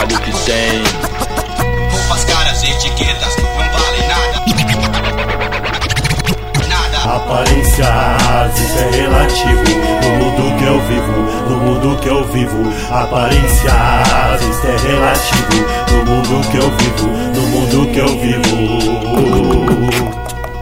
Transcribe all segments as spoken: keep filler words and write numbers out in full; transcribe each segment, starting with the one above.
trabalho que tem. Roupas caras, etiquetas, não valem nada. Nada. Aparências, isso é relativo. No mundo que eu vivo, no mundo que eu vivo. Aparências, isso é relativo. No mundo que eu vivo, no mundo que eu vivo.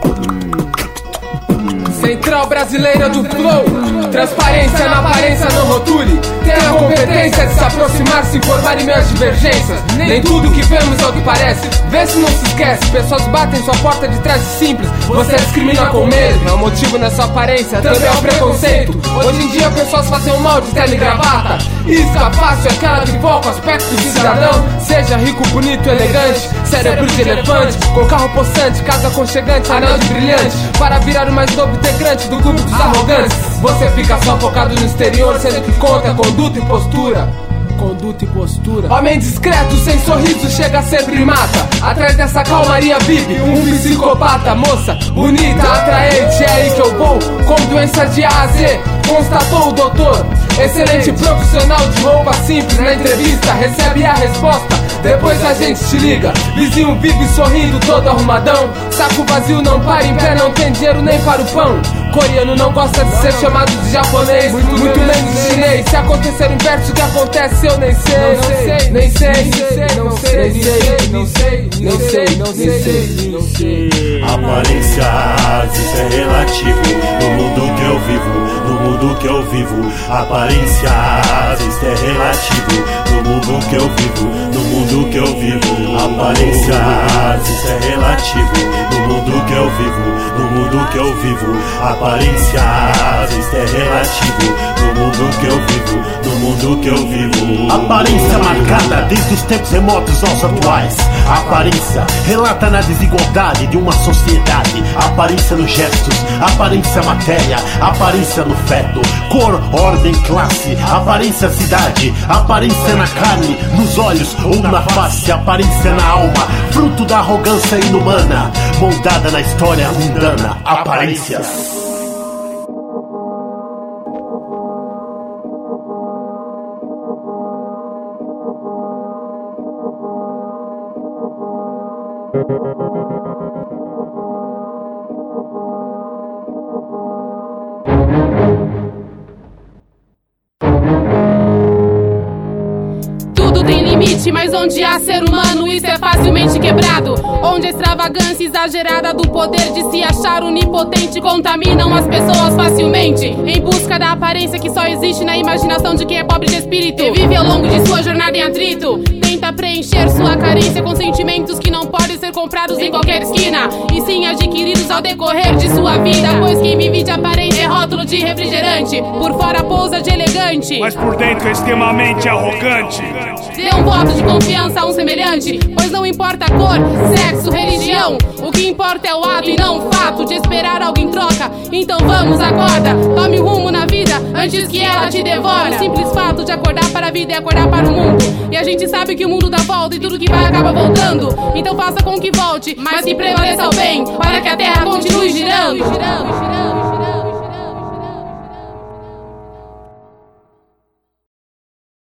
Central brasileira do flow, transparência na aparência, não rotule. Tem a competência de se aproximar, se informar em minhas divergências. Nem tudo que vemos é o que parece, vê se não se esquece. Pessoas batem sua porta de trás de simples, você discrimina com medo. É o motivo nessa aparência, também é o preconceito. Hoje em dia pessoas fazem o mal de terno e gravata. Isca fácil, aquela que foca o aspecto de cidadão. Seja rico, bonito, elegante, cérebro de elefante, com carro possante, casa aconchegante, anel de brilhante, para virar o mais novo integrante do clube dos arrogantes. Você fica só focado no exterior, sendo que conta é conduta e postura. Conduta e postura. Homem discreto, sem sorriso, chega a ser primata. Atrás dessa calmaria vive um psicopata. Moça, bonita, atraente, é aí que eu vou. Com doença de A a Z, constatou o doutor. Excelente profissional de roupa simples. Na entrevista recebe a resposta, depois a gente te liga. Vizinho vive sorrindo, todo arrumadão. Saco vazio, não para em pé, não tem dinheiro nem para o pão. Coreano não gosta de ser chamado de japonês, muito, muito menos de chinês. Se acontecer o inverso, o que acontece eu nem sei. Não sei, nem sei, não sei, nem sei, não sei, nem sei, não sei, não sei. Aparências, isso é relativo. No mundo que eu vivo, no mundo que eu vivo. Aparências, isso é relativo. No mundo que eu vivo, no mundo que eu vivo. Aparências, isso é relativo. No mundo que eu vivo, no mundo que eu vivo. Aparências, isso é relativo. No mundo que eu vivo, no mundo que eu vivo. Aparência marcada desde os tempos remotos aos atuais. Aparência relata na desigualdade de uma sociedade. Aparência nos gestos, aparência matéria, aparência no feto. Cor, ordem, classe, aparência cidade. Aparência na carne, nos olhos ou na face. Aparência na alma, fruto da arrogância inumana, moldada na história mundana. Aparências. Tudo tem limite, mas onde há ser humano, isso é facilmente quebrado. Onde a extravagância exagerada do poder de se achar onipotente contaminam as pessoas facilmente, em busca da aparência que só existe na imaginação de quem é pobre de espírito e vive ao longo de sua jornada em atrito. Tenta preencher sua carência com sentimentos que não podem ser comprados em qualquer esquina, e sim adquiridos ao decorrer de sua vida. Pois quem vive de aparência é rótulo de refrigerante, por fora pousa de elegante, mas por dentro é extremamente arrogante. Dê um voto de confiança a um semelhante, pois não importa a cor, sexo, religião. O que importa é o ato e não o fato de esperar algo em troca. Então vamos, acorda, tome o rumo na vida antes que ela te devore. O simples fato de acordar para a vida é acordar para o mundo, e a gente sabe que o mundo dá volta e tudo que vai acaba voltando. Então faça com que volte, mas que prevaleça o bem, para que a terra continue girando, girando, girando.